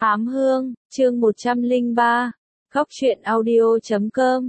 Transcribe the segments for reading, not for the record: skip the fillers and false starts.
Ám Hương, chương 103, Góc truyện audio.com.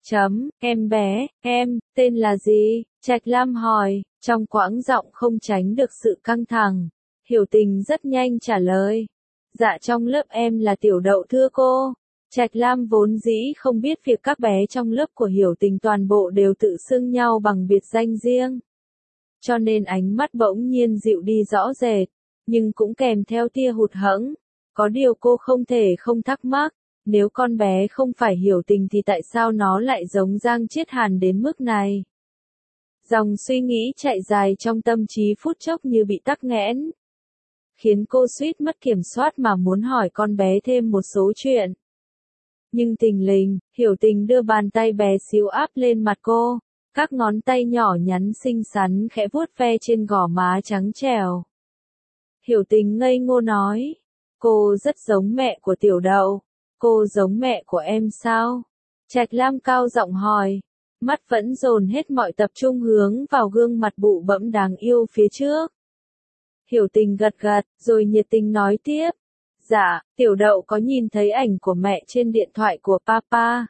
Em bé, em, tên là gì? Trạch Lam hỏi, trong quãng giọng không tránh được sự căng thẳng. Hiểu Tình rất nhanh trả lời. Dạ trong lớp em là Tiểu Đậu thưa cô. Trạch Lam vốn dĩ không biết việc các bé trong lớp của Hiểu Tình toàn bộ đều tự xưng nhau bằng biệt danh riêng. Cho nên ánh mắt bỗng nhiên dịu đi rõ rệt, nhưng cũng kèm theo tia hụt hẫng. Có điều cô không thể không thắc mắc, nếu con bé không phải Hiểu Tình thì tại sao nó lại giống Giang Chiết Hàn đến mức này? Dòng suy nghĩ chạy dài trong tâm trí phút chốc như bị tắc nghẽn, khiến cô suýt mất kiểm soát mà muốn hỏi con bé thêm một số chuyện. Nhưng thình lình, Hiểu Tình đưa bàn tay bé xíu áp lên mặt cô, các ngón tay nhỏ nhắn xinh xắn khẽ vuốt ve trên gò má trắng trẻo. Hiểu Tình ngây ngô nói, cô rất giống mẹ của Tiểu Đậu. Cô giống mẹ của em sao? Trạch Lam cao giọng hỏi, mắt vẫn dồn hết mọi tập trung hướng vào gương mặt bụ bẫm đáng yêu phía trước. Hiểu Tình gật gật, rồi nhiệt tình nói tiếp. Dạ, Tiểu Đậu có nhìn thấy ảnh của mẹ trên điện thoại của papa.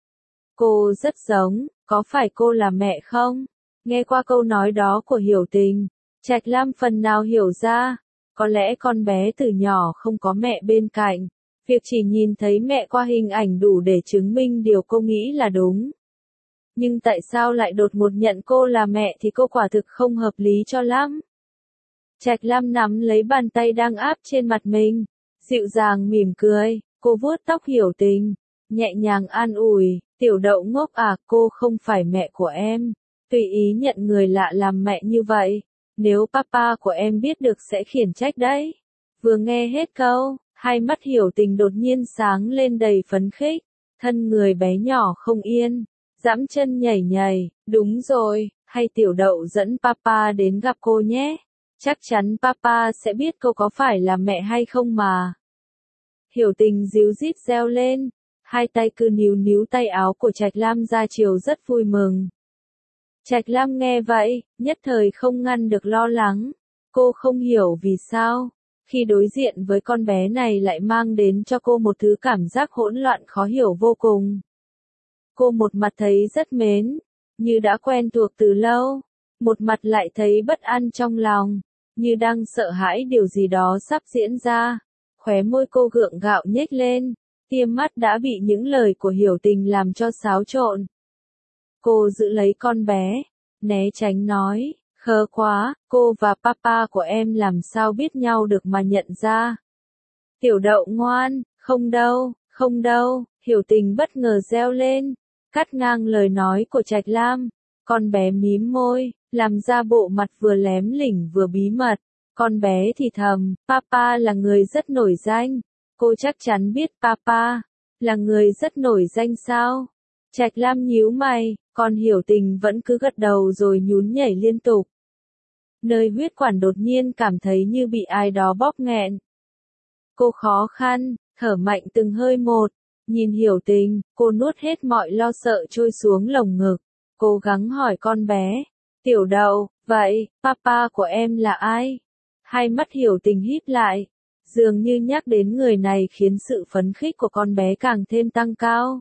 Cô rất giống, có phải cô là mẹ không? Nghe qua câu nói đó của Hiểu Tình, Trạch Lam phần nào hiểu ra, có lẽ con bé từ nhỏ không có mẹ bên cạnh. Việc chỉ nhìn thấy mẹ qua hình ảnh đủ để chứng minh điều cô nghĩ là đúng. Nhưng tại sao lại đột ngột nhận cô là mẹ thì cô quả thực không hợp lý cho lắm. Trạch Lam nắm lấy bàn tay đang áp trên mặt mình, dịu dàng mỉm cười, cô vuốt tóc Hiểu Tình, nhẹ nhàng an ủi, Tiểu Đậu ngốc à, cô không phải mẹ của em, tùy ý nhận người lạ làm mẹ như vậy, nếu papa của em biết được sẽ khiển trách đấy. Vừa nghe hết câu, hai mắt Hiểu Tình đột nhiên sáng lên đầy phấn khích, thân người bé nhỏ không yên, giẫm chân nhảy nhảy, đúng rồi, hay Tiểu Đậu dẫn papa đến gặp cô nhé, chắc chắn papa sẽ biết cô có phải là mẹ hay không mà. Hiểu Tình díu dít reo lên, hai tay cứ níu tay áo của Trạch Lam ra chiều rất vui mừng. Trạch Lam nghe vậy, nhất thời không ngăn được lo lắng, cô không hiểu vì sao. Khi đối diện với con bé này lại mang đến cho cô một thứ cảm giác hỗn loạn khó hiểu vô cùng. Cô một mặt thấy rất mến, như đã quen thuộc từ lâu, một mặt lại thấy bất an trong lòng, như đang sợ hãi điều gì đó sắp diễn ra. Khóe môi cô gượng gạo nhếch lên, tia mắt đã bị những lời của Hiểu Tình làm cho xáo trộn. Cô giữ lấy con bé, né tránh nói. Khờ quá, cô và papa của em làm sao biết nhau được mà nhận ra. Tiểu Đậu ngoan, không đâu, Hiểu Tình bất ngờ reo lên, cắt ngang lời nói của Trạch Lam. Con bé mím môi, làm ra bộ mặt vừa lém lỉnh vừa bí mật. Con bé thì thầm, papa là người rất nổi danh. Cô chắc chắn biết papa là người rất nổi danh sao? Trạch Lam nhíu mày, còn Hiểu Tình vẫn cứ gật đầu rồi nhún nhảy liên tục. Nơi huyết quản đột nhiên cảm thấy như bị ai đó bóp nghẹn. Cô khó khăn, thở mạnh từng hơi một, nhìn Hiểu Tình, cô nuốt hết mọi lo sợ trôi xuống lồng ngực, cố gắng hỏi con bé, Tiểu Đậu, vậy, papa của em là ai? Hai mắt Hiểu Tình híp lại, dường như nhắc đến người này khiến sự phấn khích của con bé càng thêm tăng cao.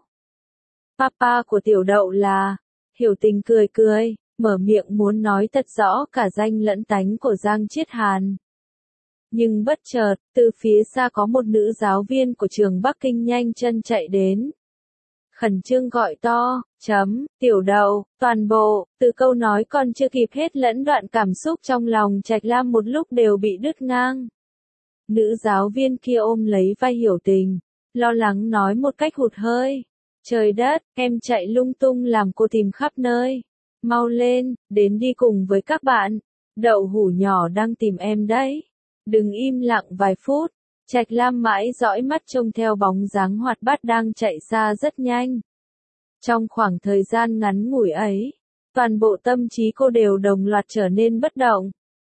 Papa của Tiểu Đậu là, Hiểu Tình cười, mở miệng muốn nói thật rõ cả danh lẫn tánh của Giang Chiết Hàn. Nhưng bất chợt, từ phía xa có một nữ giáo viên của trường Bắc Kinh nhanh chân chạy đến. Khẩn trương gọi to, Tiểu Đậu, toàn bộ, từ câu nói còn chưa kịp hết lẫn đoạn cảm xúc trong lòng Trạch Lam một lúc đều bị đứt ngang. Nữ giáo viên kia ôm lấy vai Hiểu Tình, lo lắng nói một cách hụt hơi. Trời đất, em chạy lung tung làm cô tìm khắp nơi. Mau lên, đến đi cùng với các bạn. Đậu hũ nhỏ đang tìm em đấy. Đừng im lặng vài phút. Trạch Lam mãi dõi mắt trông theo bóng dáng hoạt bát đang chạy xa rất nhanh. Trong khoảng thời gian ngắn ngủi ấy, toàn bộ tâm trí cô đều đồng loạt trở nên bất động.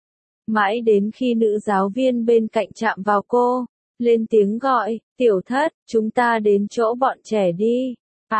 Mãi đến khi nữ giáo viên bên cạnh chạm vào cô, lên tiếng gọi, Tiểu Thất, chúng ta đến chỗ bọn trẻ đi.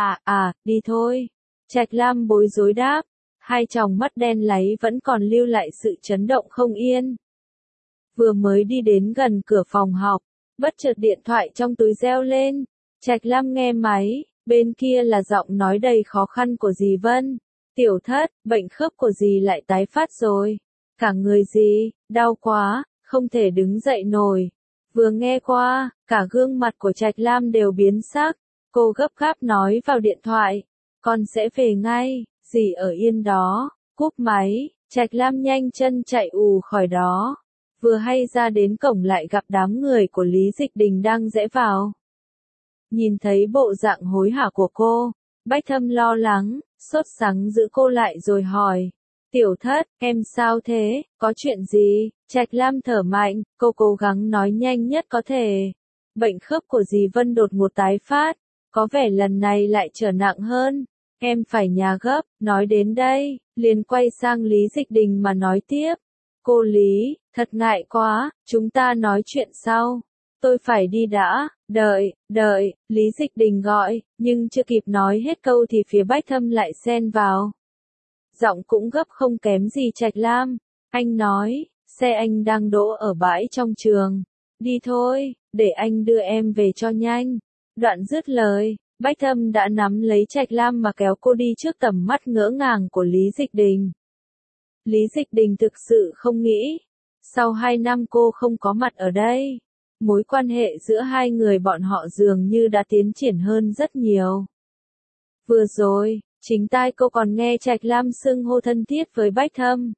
Đi thôi. Trạch Lam bối rối đáp, hai tròng mắt đen láy vẫn còn lưu lại sự chấn động không yên. Vừa mới đi đến gần cửa phòng học, Bất chợt điện thoại trong túi reo lên. Trạch Lam nghe máy, bên kia là giọng nói đầy khó khăn của dì Vân. Tiểu thất, bệnh khớp của dì lại tái phát rồi. Cả người dì, đau quá, không thể đứng dậy nổi. Vừa nghe qua, cả gương mặt của Trạch Lam đều biến sắc. Cô gấp gáp nói vào điện thoại. Con sẽ về ngay, dì ở yên đó. Cúp máy, Trạch Lam nhanh chân chạy ù khỏi đó. Vừa hay ra đến cổng lại gặp đám người của Lý Dịch Đình đang rẽ vào. Nhìn thấy bộ dạng hối hả của cô, Bách Thâm lo lắng, sốt sắng giữ cô lại rồi hỏi. Tiểu thất, em sao thế, có chuyện gì? Trạch Lam thở mạnh, cô cố gắng nói nhanh nhất có thể. Bệnh khớp của dì Vân đột ngột tái phát, có vẻ lần này lại trở nặng hơn. Em phải nhà gấp, nói đến đây, liền quay sang Lý Dịch Đình mà nói tiếp. Cô Lý, thật ngại quá, chúng ta nói chuyện sau. Tôi phải đi đã, đợi, Lý Dịch Đình gọi, nhưng chưa kịp nói hết câu thì phía Bách Thâm lại xen vào. Giọng cũng gấp không kém gì Trạch Lam. Anh nói, xe anh đang đỗ ở bãi trong trường. Đi thôi, để anh đưa em về cho nhanh. Đoạn dứt lời, Bách Thâm đã nắm lấy Trạch Lam mà kéo cô đi trước tầm mắt ngỡ ngàng của Lý Dịch Đình. Lý Dịch Đình thực sự không nghĩ, sau 2 năm cô không có mặt ở đây, mối quan hệ giữa hai người bọn họ dường như đã tiến triển hơn rất nhiều. Vừa rồi, chính tai cô còn nghe Trạch Lam xưng hô thân thiết với Bách Thâm.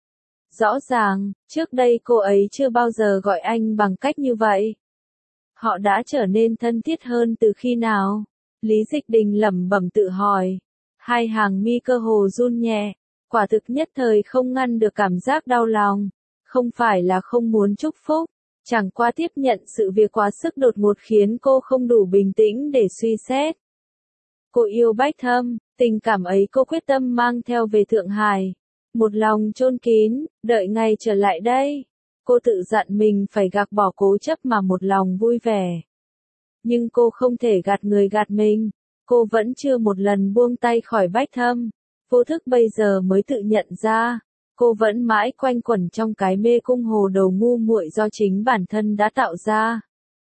Rõ ràng, trước đây cô ấy chưa bao giờ gọi anh bằng cách như vậy. Họ đã trở nên thân thiết hơn từ khi nào? Lý Dịch Đình lẩm bẩm tự hỏi. Hai hàng mi cơ hồ run nhẹ, quả thực nhất thời không ngăn được cảm giác đau lòng. Không phải là không muốn chúc phúc, chẳng qua tiếp nhận sự việc quá sức đột ngột khiến cô không đủ bình tĩnh để suy xét. Cô yêu Bách Thâm, tình cảm ấy cô quyết tâm mang theo về Thượng Hải. Một lòng chôn kín, đợi ngày trở lại đây. Cô tự dặn mình phải gạt bỏ cố chấp mà một lòng vui vẻ. Nhưng cô không thể gạt người gạt mình. Cô vẫn chưa một lần buông tay khỏi Bách Thâm. Vô thức bây giờ mới tự nhận ra. Cô vẫn mãi quanh quẩn trong cái mê cung hồ đồ ngu muội do chính bản thân đã tạo ra.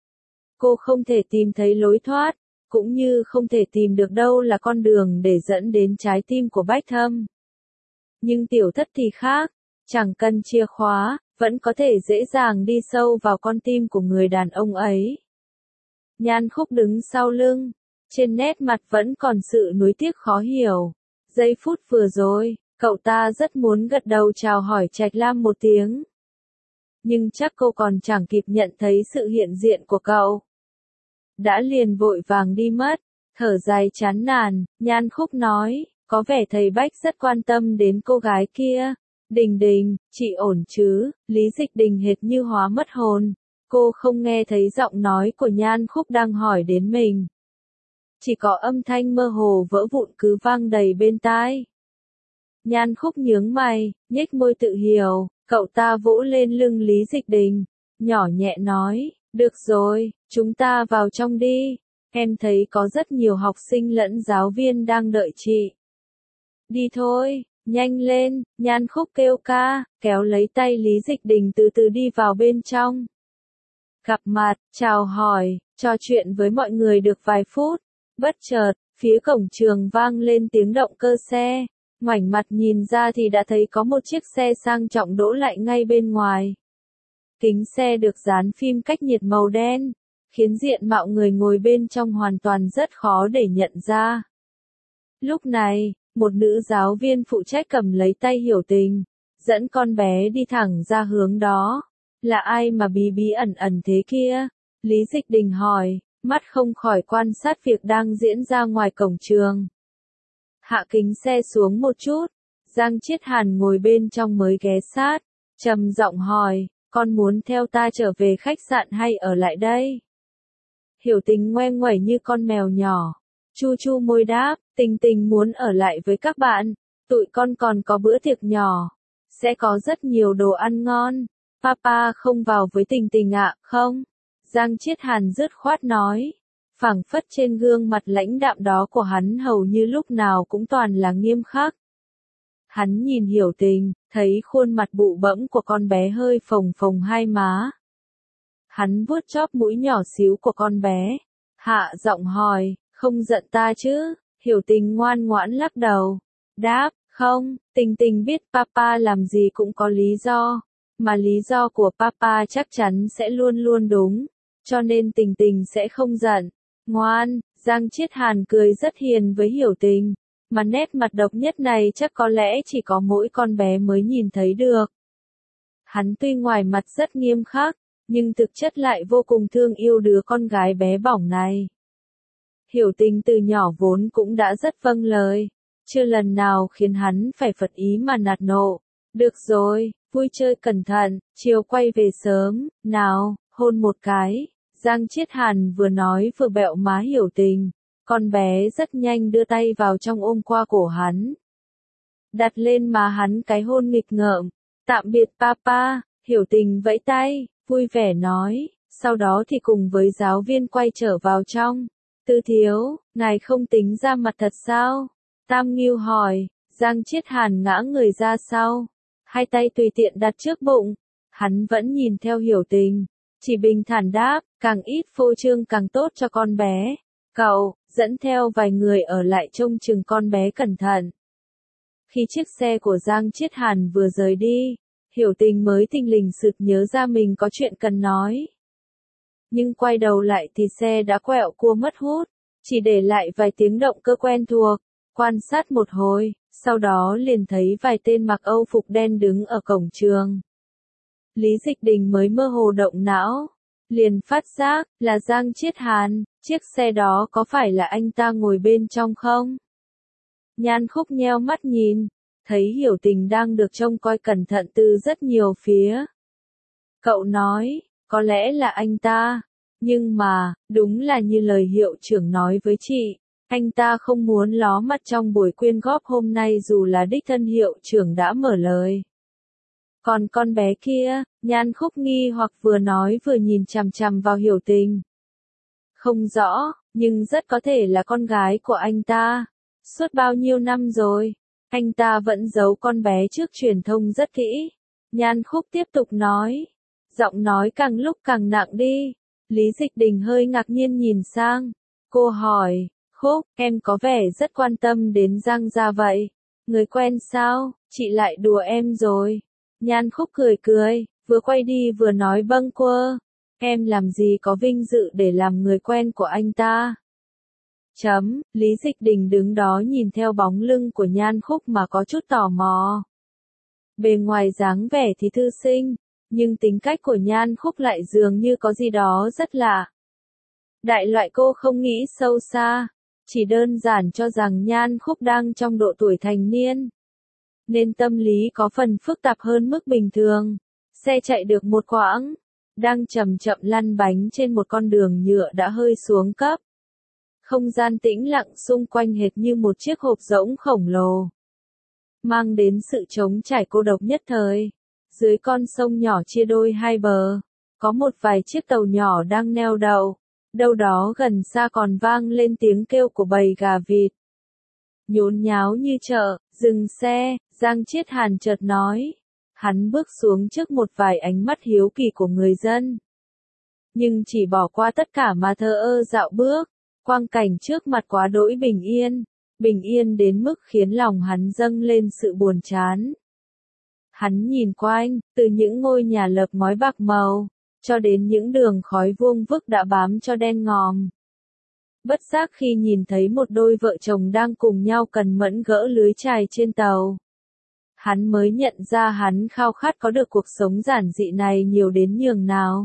Cô không thể tìm thấy lối thoát, cũng như không thể tìm được đâu là con đường để dẫn đến trái tim của Bách Thâm. Nhưng tiểu thất thì khác, chẳng cần chìa khóa, vẫn có thể dễ dàng đi sâu vào con tim của người đàn ông ấy. Nhan Khúc đứng sau lưng, trên nét mặt vẫn còn sự nuối tiếc khó hiểu. Giây phút vừa rồi, cậu ta rất muốn gật đầu chào hỏi Trạch Lam một tiếng. Nhưng chắc cô còn chẳng kịp nhận thấy sự hiện diện của cậu. Đã liền vội vàng đi mất, thở dài chán nản, Nhan Khúc nói, có vẻ thầy Bách rất quan tâm đến cô gái kia. Đình Đình, chị ổn chứ? Lý Dịch Đình hệt như hóa mất hồn. Cô không nghe thấy giọng nói của Nhan Khúc đang hỏi đến mình. Chỉ có âm thanh mơ hồ vỡ vụn cứ vang đầy bên tai. Nhan Khúc nhướng mày, nhếch môi tự hiểu, cậu ta vỗ lên lưng Lý Dịch Đình, nhỏ nhẹ nói, được rồi, chúng ta vào trong đi, em thấy có rất nhiều học sinh lẫn giáo viên đang đợi chị. Đi thôi, nhanh lên, Nhan Khúc kêu ca, kéo lấy tay Lý Dịch Đình từ từ đi vào bên trong. Gặp mặt, chào hỏi, trò chuyện với mọi người được vài phút, bất chợt, phía cổng trường vang lên tiếng động cơ xe. Ngoảnh mặt nhìn ra thì đã thấy có một chiếc xe sang trọng đỗ lại ngay bên ngoài. Kính xe được dán phim cách nhiệt màu đen, khiến diện mạo người ngồi bên trong hoàn toàn rất khó để nhận ra. Lúc này, một nữ giáo viên phụ trách cầm lấy tay Hiểu Tình, dẫn con bé đi thẳng ra hướng đó. Là ai mà bí bí ẩn ẩn thế kia? Lý Dịch Đình hỏi, mắt không khỏi quan sát việc đang diễn ra ngoài cổng trường. Hạ kính xe xuống một chút, Giang Chiết Hàn ngồi bên trong mới ghé sát, trầm giọng hỏi, con muốn theo ta trở về khách sạn hay ở lại đây? Hiểu Tình ngoe nguẩy như con mèo nhỏ, chu chu môi đáp, Tình Tình muốn ở lại với các bạn, tụi con còn có bữa tiệc nhỏ, sẽ có rất nhiều đồ ăn ngon, papa không vào với Tình Tình ạ, không? Giang Chiết Hàn dứt khoát nói. Phảng phất trên gương mặt lãnh đạm đó của hắn hầu như lúc nào cũng toàn là nghiêm khắc. Hắn nhìn Hiểu Tình, thấy khuôn mặt bụ bẫm của con bé hơi phồng phồng hai má. Hắn vuốt chóp mũi nhỏ xíu của con bé. Hạ giọng hỏi, không giận ta chứ? Hiểu Tình ngoan ngoãn lắc đầu. Đáp, không, Tình Tình biết papa làm gì cũng có lý do. Mà lý do của papa chắc chắn sẽ luôn luôn đúng. Cho nên Tình Tình sẽ không giận. Ngoan, Giang Chiết Hàn cười rất hiền với Hiểu Tình. Mà nét mặt độc nhất này chắc có lẽ chỉ có mỗi con bé mới nhìn thấy được. Hắn tuy ngoài mặt rất nghiêm khắc, nhưng thực chất lại vô cùng thương yêu đứa con gái bé bỏng này. Hiểu Tình từ nhỏ vốn cũng đã rất vâng lời, chưa lần nào khiến hắn phải phật ý mà nạt nộ. Được rồi, vui chơi cẩn thận, chiều quay về sớm, nào, hôn một cái. Giang Chiết Hàn vừa nói vừa bẹo má Hiểu Tình, con bé rất nhanh đưa tay vào trong ôm qua cổ hắn. Đặt lên má hắn cái hôn nghịch ngợm, tạm biệt papa, Hiểu Tình vẫy tay, vui vẻ nói, sau đó thì cùng với giáo viên quay trở vào trong. Tư thiếu, ngài không tính ra mặt thật sao? Tam Ngưu hỏi. Giang Chiết Hàn ngã người ra sau, hai tay tùy tiện đặt trước bụng. Hắn vẫn nhìn theo Hiểu Tình, chỉ bình thản đáp, càng ít phô trương càng tốt cho con bé. Cậu, dẫn theo vài người ở lại trông chừng con bé cẩn thận. Khi chiếc xe của Giang Chiết Hàn vừa rời đi, Hiểu Tình mới thình lình sực nhớ ra mình có chuyện cần nói. Nhưng quay đầu lại thì xe đã quẹo cua mất hút, chỉ để lại vài tiếng động cơ quen thuộc. Quan sát một hồi, sau đó liền thấy vài tên mặc Âu phục đen đứng ở cổng trường. Lý Dịch Đình mới mơ hồ động não, liền phát giác là Giang Chiết Hàn, chiếc xe đó có phải là anh ta ngồi bên trong không? Nhan Khúc nheo mắt nhìn, thấy Hiểu Tình đang được trông coi cẩn thận từ rất nhiều phía. Cậu nói, có lẽ là anh ta, nhưng mà, đúng là như lời hiệu trưởng nói với chị, anh ta không muốn ló mặt trong buổi quyên góp hôm nay dù là đích thân hiệu trưởng đã mở lời. Còn con bé kia, Nhan Khúc nghi hoặc vừa nói vừa nhìn chằm chằm vào Hiểu Tình. Không rõ, nhưng rất có thể là con gái của anh ta. Suốt bao nhiêu năm rồi, anh ta vẫn giấu con bé trước truyền thông rất kỹ. Nhan Khúc tiếp tục nói, giọng nói càng lúc càng nặng đi. Lý Dịch Đình hơi ngạc nhiên nhìn sang. Cô hỏi, Khúc, em có vẻ rất quan tâm đến Giang gia vậy. Người quen sao, chị lại đùa em rồi. Nhan Khúc cười cười, vừa quay đi vừa nói bâng quơ. Em làm gì có vinh dự để làm người quen của anh ta. Lý Dịch Đình đứng đó nhìn theo bóng lưng của Nhan Khúc mà có chút tò mò. Bề ngoài dáng vẻ thì thư sinh, nhưng tính cách của Nhan Khúc lại dường như có gì đó rất lạ. Đại loại cô không nghĩ sâu xa, chỉ đơn giản cho rằng Nhan Khúc đang trong độ tuổi thành niên, nên tâm lý có phần phức tạp hơn mức bình thường. Xe chạy được một quãng, đang chậm chậm lăn bánh trên một con đường nhựa đã hơi xuống cấp. Không gian tĩnh lặng xung quanh hệt như một chiếc hộp rỗng khổng lồ, mang đến sự trống trải cô độc nhất thời. Dưới con sông nhỏ chia đôi hai bờ, có một vài chiếc tàu nhỏ đang neo đậu, đâu đó gần xa còn vang lên tiếng kêu của bầy gà vịt. Nhốn nháo như chợ, dừng xe, Giang Chiết Hàn chợt nói. Hắn bước xuống trước một vài ánh mắt hiếu kỳ của người dân. Nhưng chỉ bỏ qua tất cả mà thờ ơ dạo bước, quang cảnh trước mặt quá đỗi bình yên đến mức khiến lòng hắn dâng lên sự buồn chán. Hắn nhìn quanh, từ những ngôi nhà lợp ngói bạc màu, cho đến những đường khói vuông vức đã bám cho đen ngòm. Bất giác khi nhìn thấy một đôi vợ chồng đang cùng nhau cẩn mẫn gỡ lưới chài trên tàu, hắn mới nhận ra hắn khao khát có được cuộc sống giản dị này nhiều đến nhường nào.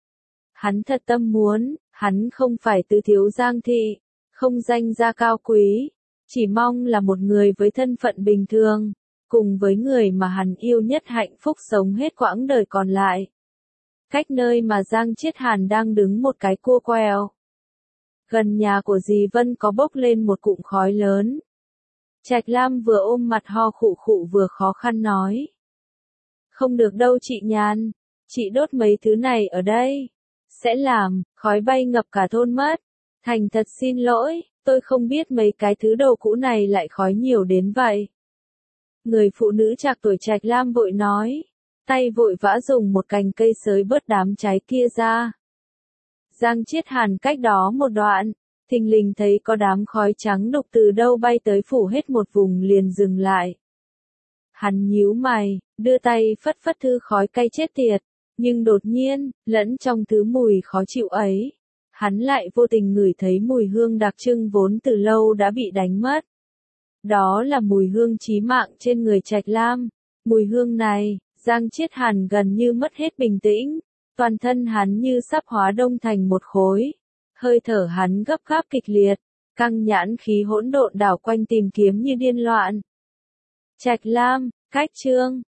Hắn thật tâm muốn, hắn không phải tứ thiếu Giang thị, không danh gia cao quý, chỉ mong là một người với thân phận bình thường, cùng với người mà hắn yêu nhất hạnh phúc sống hết quãng đời còn lại. Cách nơi mà Giang Chiết Hàn đang đứng một cái cua quẹo. Gần nhà của dì Vân có bốc lên một cụm khói lớn. Trạch Lam vừa ôm mặt ho khụ khụ vừa khó khăn nói. Không được đâu chị Nhan, chị đốt mấy thứ này ở đây. Sẽ làm, khói bay ngập cả thôn mất. Thành thật xin lỗi, tôi không biết mấy cái thứ đồ cũ này lại khói nhiều đến vậy. Người phụ nữ trạc tuổi Trạch Lam vội nói. tay vội vã dùng một cành cây xới bớt đám cháy kia ra. Giang Chiết Hàn cách đó một đoạn, thình lình thấy có đám khói trắng đục từ đâu bay tới phủ hết một vùng liền dừng lại. Hắn nhíu mày, đưa tay phất phất thứ khói cay chết tiệt, nhưng đột nhiên, lẫn trong thứ mùi khó chịu ấy, hắn lại vô tình ngửi thấy mùi hương đặc trưng vốn từ lâu đã bị đánh mất. Đó là mùi hương chí mạng trên người Trạch Lam. Mùi hương này, Giang Chiết Hàn gần như mất hết bình tĩnh, toàn thân hắn như sắp hóa đông thành một khối. Hơi thở hắn gấp gáp kịch liệt, căng nhãn khí hỗn độn đảo quanh tìm kiếm như điên loạn. Trạch Lam, cách chương